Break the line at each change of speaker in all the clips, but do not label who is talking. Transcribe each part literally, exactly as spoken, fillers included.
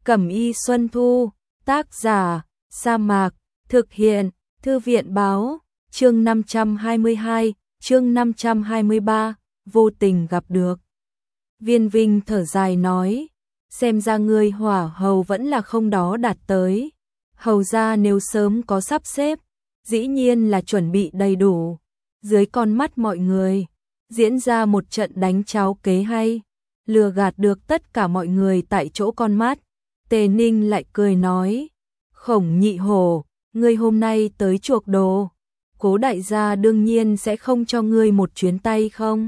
Cẩm y Xuân Thu, tác giả, Sa Mạc, thực hiện, Thư viện báo, chương năm trăm hai mươi hai, chương năm trăm hai mươi ba, vô tình gặp được. Viên Vinh thở dài nói, xem ra ngươi hỏa hầu vẫn là không đó đạt tới. Hầu ra nếu sớm có sắp xếp, dĩ nhiên là chuẩn bị đầy đủ. Dưới con mắt mọi người, diễn ra một trận đánh cháo kế hay, lừa gạt được tất cả mọi người tại chỗ con mắt. Tề Ninh lại cười nói, Khổng Nhị Hổ, ngươi hôm nay tới chuộc đồ, Cố đại gia đương nhiên sẽ không cho ngươi một chuyến tay không.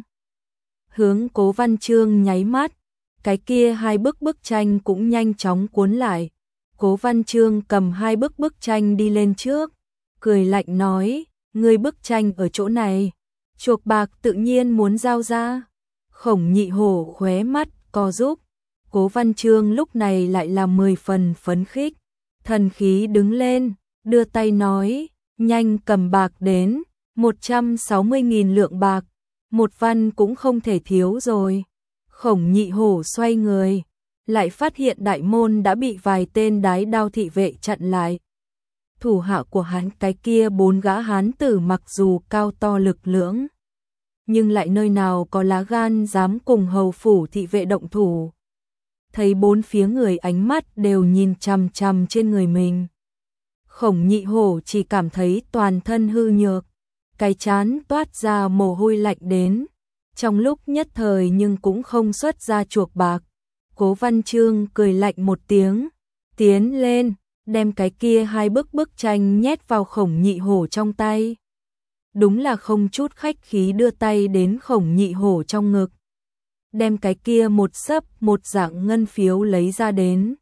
Hướng Cố Văn Chương nháy mắt, cái kia hai bức bức tranh cũng nhanh chóng cuốn lại. Cố Văn Chương cầm hai bức bức tranh đi lên trước, cười lạnh nói, ngươi bức tranh ở chỗ này, chuộc bạc tự nhiên muốn giao ra. Khổng Nhị Hổ khóe mắt co rúm. Cố Văn Chương lúc này lại là mười phần phấn khích, thần khí đứng lên, đưa tay nói, nhanh cầm bạc đến, một trăm sáu mươi nghìn lượng bạc, một văn cũng không thể thiếu rồi. Khổng Nhị Hổ xoay người, lại phát hiện đại môn đã bị vài tên đái đao thị vệ chặn lại. Thủ hạ của hắn cái kia bốn gã hán tử mặc dù cao to lực lưỡng, nhưng lại nơi nào có lá gan dám cùng hầu phủ thị vệ động thủ. Thấy bốn phía người ánh mắt đều nhìn chằm chằm trên người mình. Khổng Nhị Hổ chỉ cảm thấy toàn thân hư nhược, cái trán toát ra mồ hôi lạnh đến. Trong lúc nhất thời nhưng cũng không xuất ra chuộc bạc. Cố Văn Chương cười lạnh một tiếng, tiến lên, đem cái kia hai bức bức tranh nhét vào Khổng Nhị Hổ trong tay. Đúng là không chút khách khí đưa tay đến Khổng Nhị Hổ trong ngực, đem cái kia một sấp một dạng ngân phiếu lấy ra đến.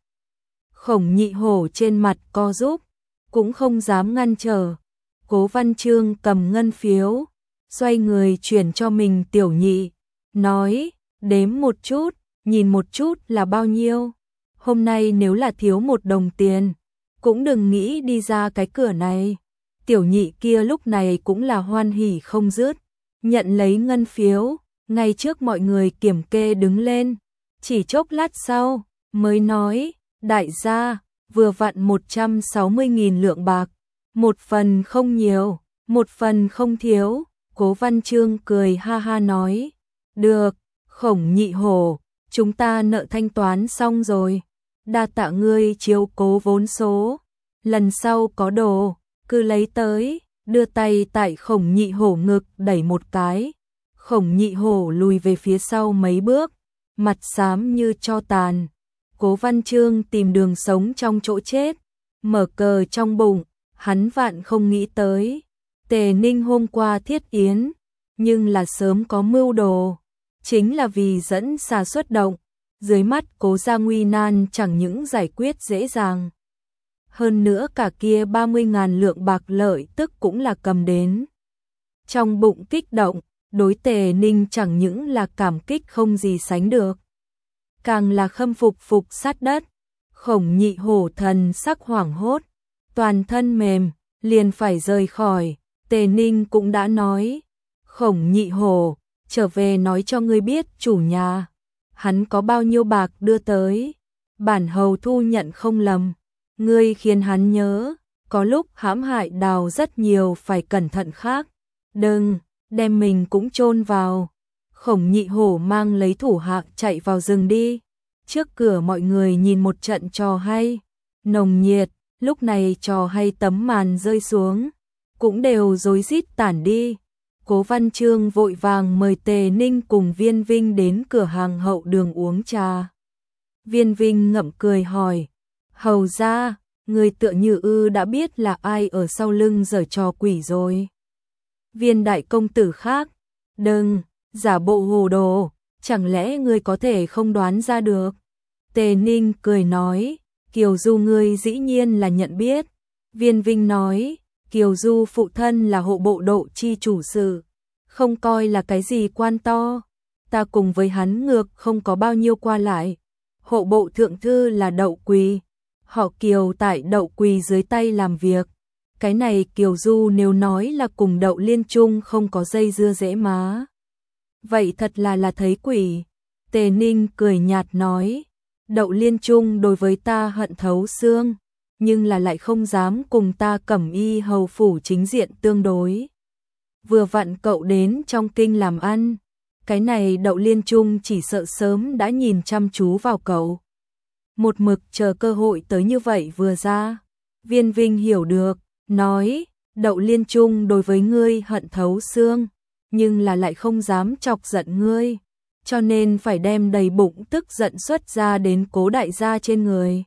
Khổng Nhị Hổ trên mặt co rúm, cũng không dám ngăn trở. Cố Văn Chương cầm ngân phiếu, xoay người chuyển cho mình tiểu nhị, nói, đếm một chút, nhìn một chút là bao nhiêu. Hôm nay nếu là thiếu một đồng tiền, cũng đừng nghĩ đi ra cái cửa này. Tiểu nhị kia lúc này cũng là hoan hỉ không dứt, nhận lấy ngân phiếu, ngay trước mọi người kiểm kê đứng lên. Chỉ chốc lát sau, mới nói, đại gia, vừa vặn một trăm sáu mươi nghìn lượng bạc, một phần không nhiều, một phần không thiếu. Cố Văn Chương cười ha ha nói, được, Khổng Nhị Hổ, chúng ta nợ thanh toán xong rồi, đa tạ ngươi chiếu cố vốn số, lần sau có đồ, cứ lấy tới. Đưa tay tại Khổng Nhị Hổ ngực đẩy một cái, Khổng Nhị Hổ lùi về phía sau mấy bước, mặt xám như tro tàn. Cố Văn Chương tìm đường sống trong chỗ chết, mở cờ trong bụng, hắn vạn không nghĩ tới. Tề Ninh hôm qua thiết yến, nhưng là sớm có mưu đồ, chính là vì dẫn xà xuất động, dưới mắt Cố gia nguy nan chẳng những giải quyết dễ dàng. Hơn nữa cả kia ba mươi ngàn lượng bạc lợi tức cũng là cầm đến. Trong bụng kích động, đối Tề Ninh chẳng những là cảm kích không gì sánh được, càng là khâm phục phục sát đất. Khổng Nhị Hổ thần sắc hoảng hốt, toàn thân mềm, liền phải rời khỏi. Tề Ninh cũng đã nói, Khổng Nhị Hổ, trở về nói cho ngươi biết chủ nhà, hắn có bao nhiêu bạc đưa tới, bản hầu thu nhận không lầm. Ngươi khiến hắn nhớ, có lúc hãm hại Đào rất nhiều phải cẩn thận khác, đừng đem mình cũng chôn vào. Khổng Nhị Hổ mang lấy thủ hạ chạy vào rừng đi. Trước cửa mọi người nhìn một trận trò hay nồng nhiệt, lúc này trò hay tấm màn rơi xuống, cũng đều rối rít tản đi. Cố Văn Chương vội vàng mời Tề Ninh cùng Viên Vinh đến cửa hàng hậu đường uống trà. Viên Vinh ngậm cười hỏi, hầu ra, người tựa như ư đã biết là ai ở sau lưng giở trò quỷ rồi. Viên đại công tử khác, đừng, giả bộ hồ đồ, chẳng lẽ ngươi có thể không đoán ra được. Tề Ninh cười nói, Kiều Du ngươi dĩ nhiên là nhận biết. Viên Vinh nói, Kiều Du phụ thân là hộ bộ độ chi chủ sự, không coi là cái gì quan to, ta cùng với hắn ngược không có bao nhiêu qua lại. Hộ bộ thượng thư là Đậu Quỳ, họ Kiều tại Đậu Quỳ dưới tay làm việc. Cái này Kiều Du nếu nói là cùng Đậu Liên Trung không có dây dưa dễ má, vậy thật là là thấy quỷ. Tề Ninh cười nhạt nói, Đậu Liên Trung đối với ta hận thấu xương, nhưng là lại không dám cùng ta Cẩm Y hầu phủ chính diện tương đối. Vừa vặn cậu đến trong kinh làm ăn, cái này Đậu Liên Trung chỉ sợ sớm đã nhìn chăm chú vào cậu. Một mực chờ cơ hội tới như vậy vừa ra. Viên Vinh hiểu được, nói, Đậu Liên Trung đối với ngươi hận thấu xương, nhưng là lại không dám chọc giận ngươi, cho nên phải đem đầy bụng tức giận xuất ra đến Cố đại gia trên người.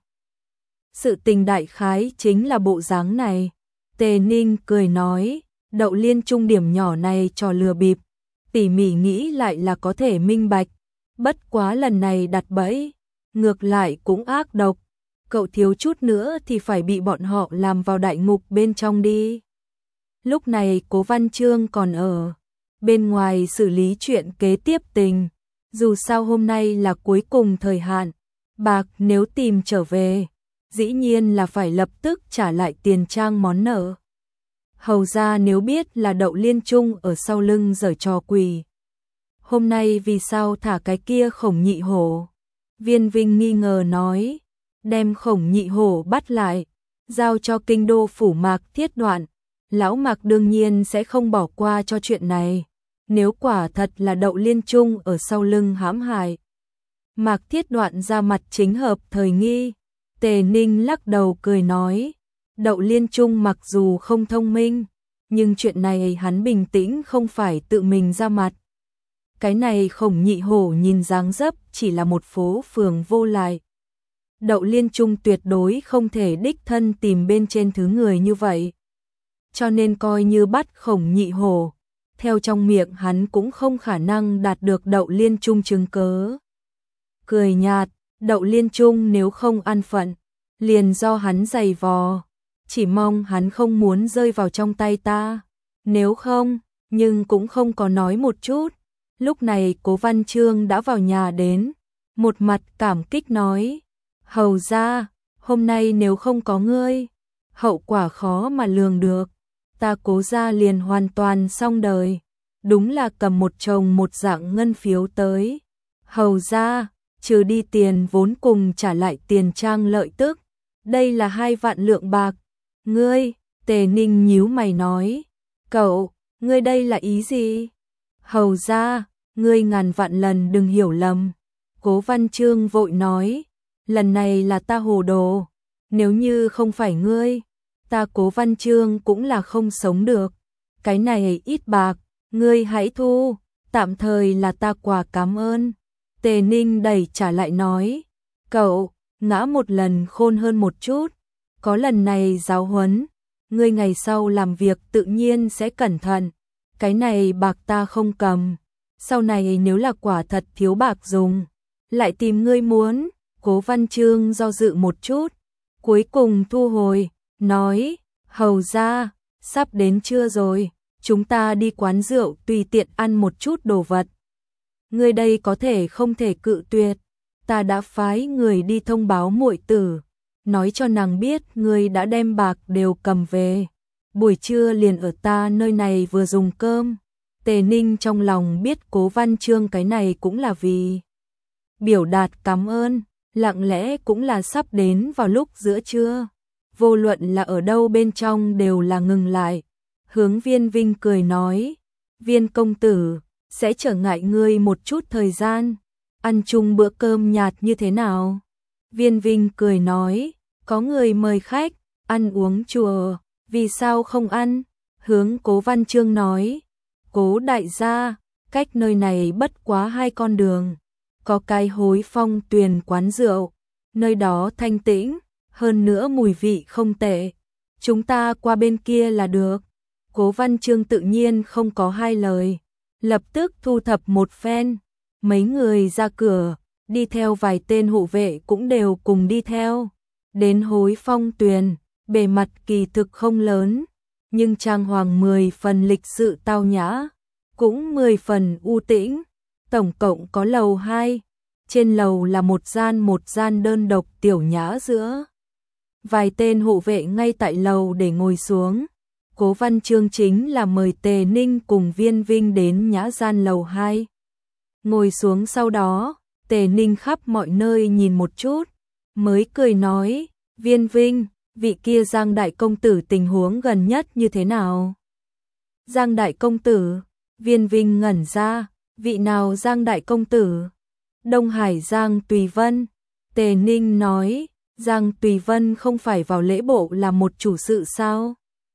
Sự tình đại khái chính là bộ dáng này. Tề Ninh cười nói, Đậu Liên Trung điểm nhỏ này trò lừa bịp, tỉ mỉ nghĩ lại là có thể minh bạch, bất quá lần này đặt bẫy, ngược lại cũng ác độc, cậu thiếu chút nữa thì phải bị bọn họ làm vào đại ngục bên trong đi. Lúc này Cố Văn Chương còn ở bên ngoài xử lý chuyện kế tiếp tình, dù sao hôm nay là cuối cùng thời hạn, bạc nếu tìm trở về, dĩ nhiên là phải lập tức trả lại tiền trang món nợ. Hầu ra nếu biết là Đậu Liên Trung ở sau lưng giở trò quỷ, hôm nay vì sao thả cái kia Khổng Nhị Hổ? Viên Vinh nghi ngờ nói, đem Khổng Nhị Hổ bắt lại, giao cho kinh đô phủ Mạc Thiết Đoạn, lão Mạc đương nhiên sẽ không bỏ qua cho chuyện này. Nếu quả thật là Đậu Liên Trung ở sau lưng hãm hại, Mạc Thiết Đoạn ra mặt chính hợp thời nghi. Tề Ninh lắc đầu cười nói, Đậu Liên Trung mặc dù không thông minh, nhưng chuyện này hắn bình tĩnh không phải tự mình ra mặt. Cái này Khổng Nhị Hổ nhìn dáng dấp chỉ là một phố phường vô lại. Đậu Liên Trung tuyệt đối không thể đích thân tìm bên trên thứ người như vậy. Cho nên coi như bắt Khổng Nhị Hổ, theo trong miệng hắn cũng không khả năng đạt được Đậu Liên Trung chứng cớ. Cười nhạt, Đậu Liên Trung nếu không ăn phận, liền do hắn giày vò, chỉ mong hắn không muốn rơi vào trong tay ta, nếu không, nhưng cũng không có nói một chút. Lúc này Cố Văn Chương đã vào nhà đến, một mặt cảm kích nói, hầu ra, hôm nay nếu không có ngươi, hậu quả khó mà lường được, ta Cố gia liền hoàn toàn xong đời. Đúng là cầm một chồng một dạng ngân phiếu tới. Hầu ra, trừ đi tiền vốn cùng trả lại tiền trang lợi tức, đây là hai vạn lượng bạc. Ngươi, Tề Ninh nhíu mày nói, cậu, ngươi đây là ý gì? Hầu ra, ngươi ngàn vạn lần đừng hiểu lầm. Cố Văn Chương vội nói, lần này là ta hồ đồ, nếu như không phải ngươi, ta Cố Văn Chương cũng là không sống được. Cái này ít bạc, ngươi hãy thu, tạm thời là ta quà cảm ơn. Tề Ninh đẩy trả lại nói, cậu, ngã một lần khôn hơn một chút, có lần này giáo huấn, ngươi ngày sau làm việc tự nhiên sẽ cẩn thận, cái này bạc ta không cầm, sau này nếu là quả thật thiếu bạc dùng, lại tìm ngươi muốn. Cố Văn Chương do dự một chút, cuối cùng thu hồi, nói, hầu ra, sắp đến trưa rồi, chúng ta đi quán rượu tùy tiện ăn một chút đồ vật. Ngươi đây có thể không thể cự tuyệt, ta đã phái người đi thông báo muội tử, nói cho nàng biết ngươi đã đem bạc đều cầm về, buổi trưa liền ở ta nơi này vừa dùng cơm. Tề Ninh trong lòng biết Cố Văn Chương cái này cũng là vì biểu đạt cảm ơn, lặng lẽ cũng là sắp đến vào lúc giữa trưa, vô luận là ở đâu bên trong đều là ngừng lại. Hướng Viên Vinh cười nói, Viên công tử, sẽ trở ngại ngươi một chút thời gian, ăn chung bữa cơm nhạt như thế nào? Viên Vinh cười nói, có người mời khách, ăn uống chùa, vì sao không ăn? Hướng Cố Văn Chương nói, Cố đại gia, cách nơi này bất quá hai con đường, có cái Hối Phong Tuyền quán rượu, nơi đó thanh tĩnh, hơn nữa mùi vị không tệ, chúng ta qua bên kia là được. Cố Văn Chương tự nhiên không có hai lời, lập tức thu thập một phen, mấy người ra cửa, đi theo vài tên hộ vệ cũng đều cùng đi theo. Đến Hối Phong Tuyền, bề mặt kỳ thực không lớn, nhưng trang hoàng mười phần lịch sự tao nhã, cũng mười phần u tĩnh, tổng cộng có lầu hai, trên lầu là một gian một gian đơn độc tiểu nhã giữa. Vài tên hộ vệ ngay tại lầu để ngồi xuống. Cố Văn Chương chính là mời Tề Ninh cùng Viên Vinh đến nhã gian lầu hai. Ngồi xuống sau đó, Tề Ninh khắp mọi nơi nhìn một chút, mới cười nói, Viên Vinh, vị kia Giang đại công tử tình huống gần nhất như thế nào? Giang đại công tử, Viên Vinh ngẩn ra, vị nào Giang đại công tử? Đông Hải Giang Tùy Vân. Tề Ninh nói, Giang Tùy Vân không phải vào lễ bộ là một chủ sự sao?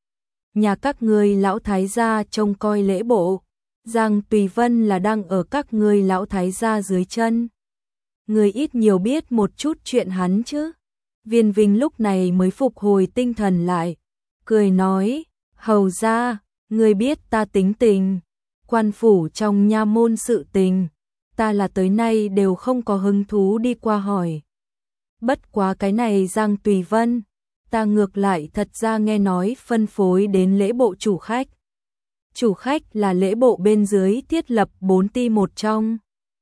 Nhà các ngươi lão thái gia trông coi lễ bộ, Giang Tùy Vân là đang ở các ngươi lão thái gia dưới chân. Người ít nhiều biết một chút chuyện hắn chứ. Viên Vinh lúc này mới phục hồi tinh thần lại, cười nói, hầu ra, người biết ta tính tình, quan phủ trong nha môn sự tình, ta là tới nay đều không có hứng thú đi qua hỏi. Bất quá cái này Giang Tùy Vân, ta ngược lại thật ra nghe nói phân phối đến lễ bộ chủ khách. Chủ khách là lễ bộ bên dưới thiết lập bốn ty một trong.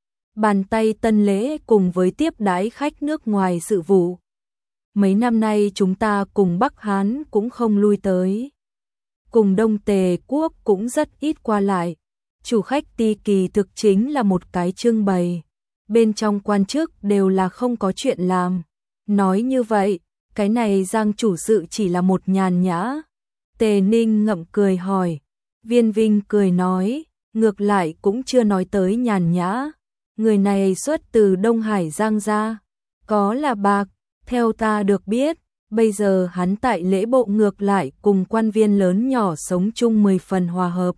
Bàn tay tân lễ cùng với tiếp đãi khách nước ngoài sự vụ. Mấy năm nay chúng ta cùng Bắc Hán cũng không lui tới. Cùng Đông Tề quốc cũng rất ít qua lại. Chủ khách ty kỳ thực chính là một cái trưng bày. Bên trong quan chức đều là không có chuyện làm. Nói như vậy, cái này Giang chủ sự chỉ là một nhàn nhã. Tề Ninh ngậm cười hỏi. Viên Vinh cười nói, ngược lại cũng chưa nói tới nhàn nhã. Người này xuất từ Đông Hải Giang ra. Có là bạc, theo ta được biết, bây giờ hắn tại lễ bộ ngược lại cùng quan viên lớn nhỏ sống chung mười phần hòa hợp.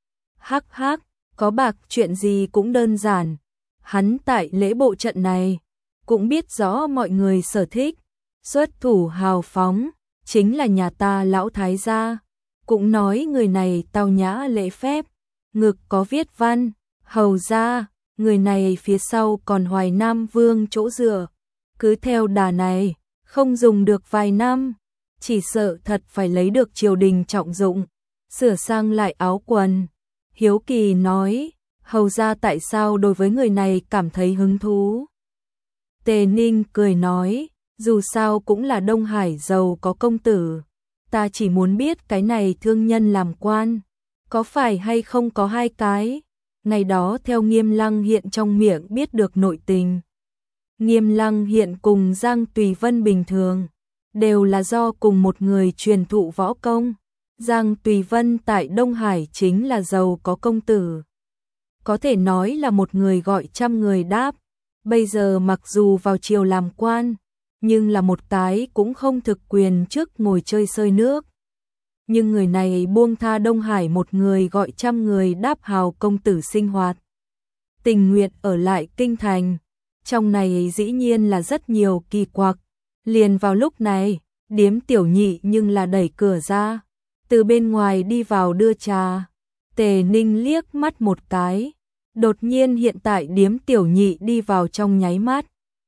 Hắc hắc, có bạc chuyện gì cũng đơn giản. Hắn tại lễ bộ trận này, cũng biết rõ mọi người sở thích. Xuất thủ hào phóng, chính là nhà ta lão thái gia. Cũng nói người này tao nhã lễ phép, ngực có viết văn, hầu ra, người này phía sau còn Hoài Nam Vương chỗ dựa. Cứ theo đà này, không dùng được vài năm, chỉ sợ thật phải lấy được triều đình trọng dụng, sửa sang lại áo quần. Hiếu kỳ nói, hầu ra tại sao đối với người này cảm thấy hứng thú? Tề Ninh cười nói, dù sao cũng là Đông Hải giàu có công tử. Ta chỉ muốn biết cái này thương nhân làm quan, có phải hay không có hai cái. Ngày đó theo Nghiêm Lăng Hiện trong miệng biết được nội tình. Nghiêm Lăng Hiện cùng Giang Tùy Vân bình thường, đều là do cùng một người truyền thụ võ công. Giang Tùy Vân tại Đông Hải chính là giàu có công tử. Có thể nói là một người gọi trăm người đáp. Bây giờ mặc dù vào triều làm quan, nhưng là một cái cũng không thực quyền trước ngồi chơi sơi nước. Nhưng người này buông tha Đông Hải một người gọi trăm người đáp hào công tử sinh hoạt. Tình nguyện ở lại kinh thành. Trong này dĩ nhiên là rất nhiều kỳ quặc. Liền vào lúc này, điếm tiểu nhị nhưng là đẩy cửa ra. Từ bên ngoài đi vào đưa trà. Tề Ninh liếc mắt một cái. Đột nhiên hiện tại điếm tiểu nhị đi vào trong nháy mắt.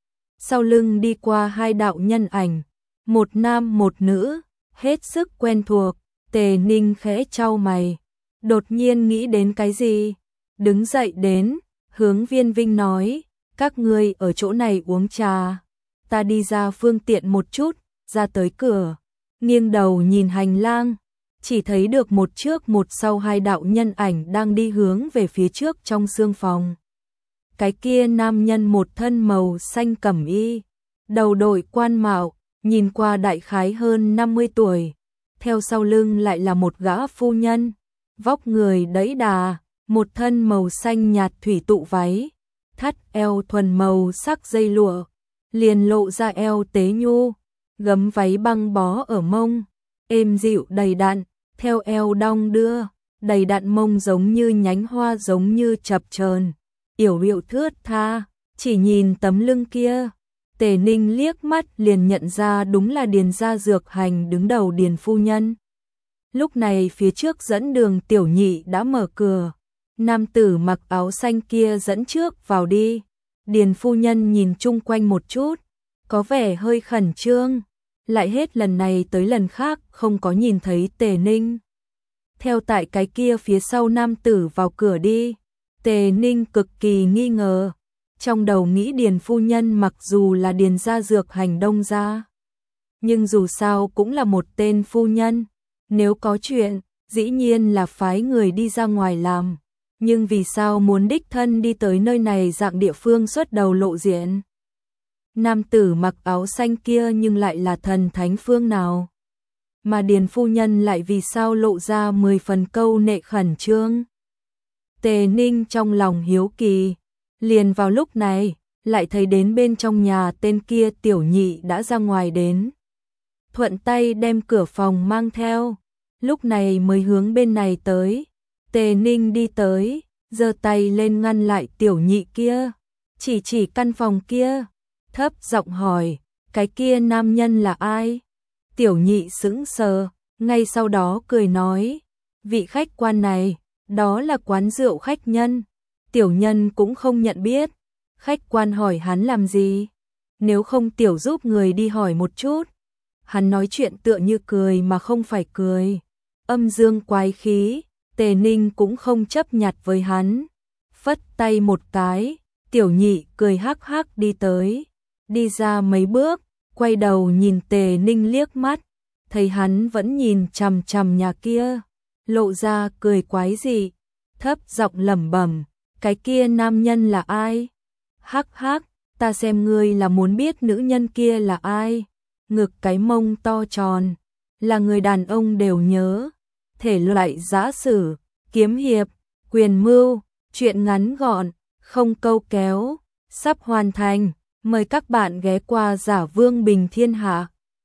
Sau lưng đi qua hai đạo nhân ảnh. Một nam một nữ, hết sức quen thuộc. Tề Ninh khẽ chau mày. Đột nhiên nghĩ đến cái gì? Đứng dậy đến, hướng Viên Vinh nói. Các ngươi ở chỗ này uống trà. Ta đi ra phương tiện một chút, ra tới cửa. Nghiêng đầu nhìn hành lang. Chỉ thấy được một trước một sau hai đạo nhân ảnh đang đi hướng về phía trước trong sương phòng. Cái kia nam nhân một thân màu xanh cẩm y, đầu đội quan mạo, nhìn qua đại khái hơn năm mươi tuổi. Theo sau lưng lại là một gã phu nhân, vóc người đẫy đà, một thân màu xanh nhạt thủy tụ váy, thắt eo thuần màu sắc dây lụa, liền lộ ra eo tế nhu, gấm váy băng bó ở mông, êm dịu đầy đặn, theo eo đong đưa, đầy đặn mông giống như nhánh hoa giống như chập chờn, yểu điệu thướt tha, chỉ nhìn tấm lưng kia, Tề Ninh liếc mắt liền nhận ra đúng là Điền gia dược hành đứng đầu Điền phu nhân. Lúc này phía trước dẫn đường tiểu nhị đã mở cửa, nam tử mặc áo xanh kia dẫn trước vào đi. Điền phu nhân nhìn chung quanh một chút, có vẻ hơi khẩn trương, lại hết lần này tới lần khác không có nhìn thấy Tề Ninh. Theo tại cái kia phía sau nam tử vào cửa đi, Tề Ninh cực kỳ nghi ngờ, trong đầu nghĩ Điền phu nhân mặc dù là Điền gia dược hành Đông gia, nhưng dù sao cũng là một tên phu nhân, nếu có chuyện, dĩ nhiên là phái người đi ra ngoài làm, nhưng vì sao muốn đích thân đi tới nơi này dạng địa phương xuất đầu lộ diện? Nam tử mặc áo xanh kia nhưng lại là thần thánh phương nào? Mà Điền phu nhân lại vì sao lộ ra mười phần câu nệ khẩn trương? Tề Ninh trong lòng hiếu kỳ, liền vào lúc này, lại thấy đến bên trong nhà tên kia tiểu nhị đã ra ngoài đến. Thuận tay đem cửa phòng mang theo, lúc này mới hướng bên này tới. Tề Ninh đi tới, giơ tay lên ngăn lại tiểu nhị kia, chỉ chỉ căn phòng kia, thấp giọng hỏi, cái kia nam nhân là ai? Tiểu nhị sững sờ, ngay sau đó cười nói, vị khách quan này, đó là quán rượu khách nhân. Tiểu nhân cũng không nhận biết, khách quan hỏi hắn làm gì? Nếu không tiểu giúp người đi hỏi một chút. Hắn nói chuyện tựa như cười mà không phải cười, âm dương quái khí. Tề Ninh cũng không chấp nhặt với hắn, phất tay một cái, tiểu nhị cười hắc hắc đi tới, đi ra mấy bước, quay đầu nhìn Tề Ninh liếc mắt, thấy hắn vẫn nhìn chằm chằm nhà kia, lộ ra cười quái dị, thấp giọng lẩm bẩm, cái kia nam nhân là ai? Hắc hắc, ta xem ngươi là muốn biết nữ nhân kia là ai? Ngực cái mông to tròn, là người đàn ông đều nhớ. Thể loại giã sử, kiếm hiệp, quyền mưu, truyện ngắn gọn, không câu kéo, sắp hoàn thành. Mời các bạn ghé qua Giả Vương Bình Thiên Hạ.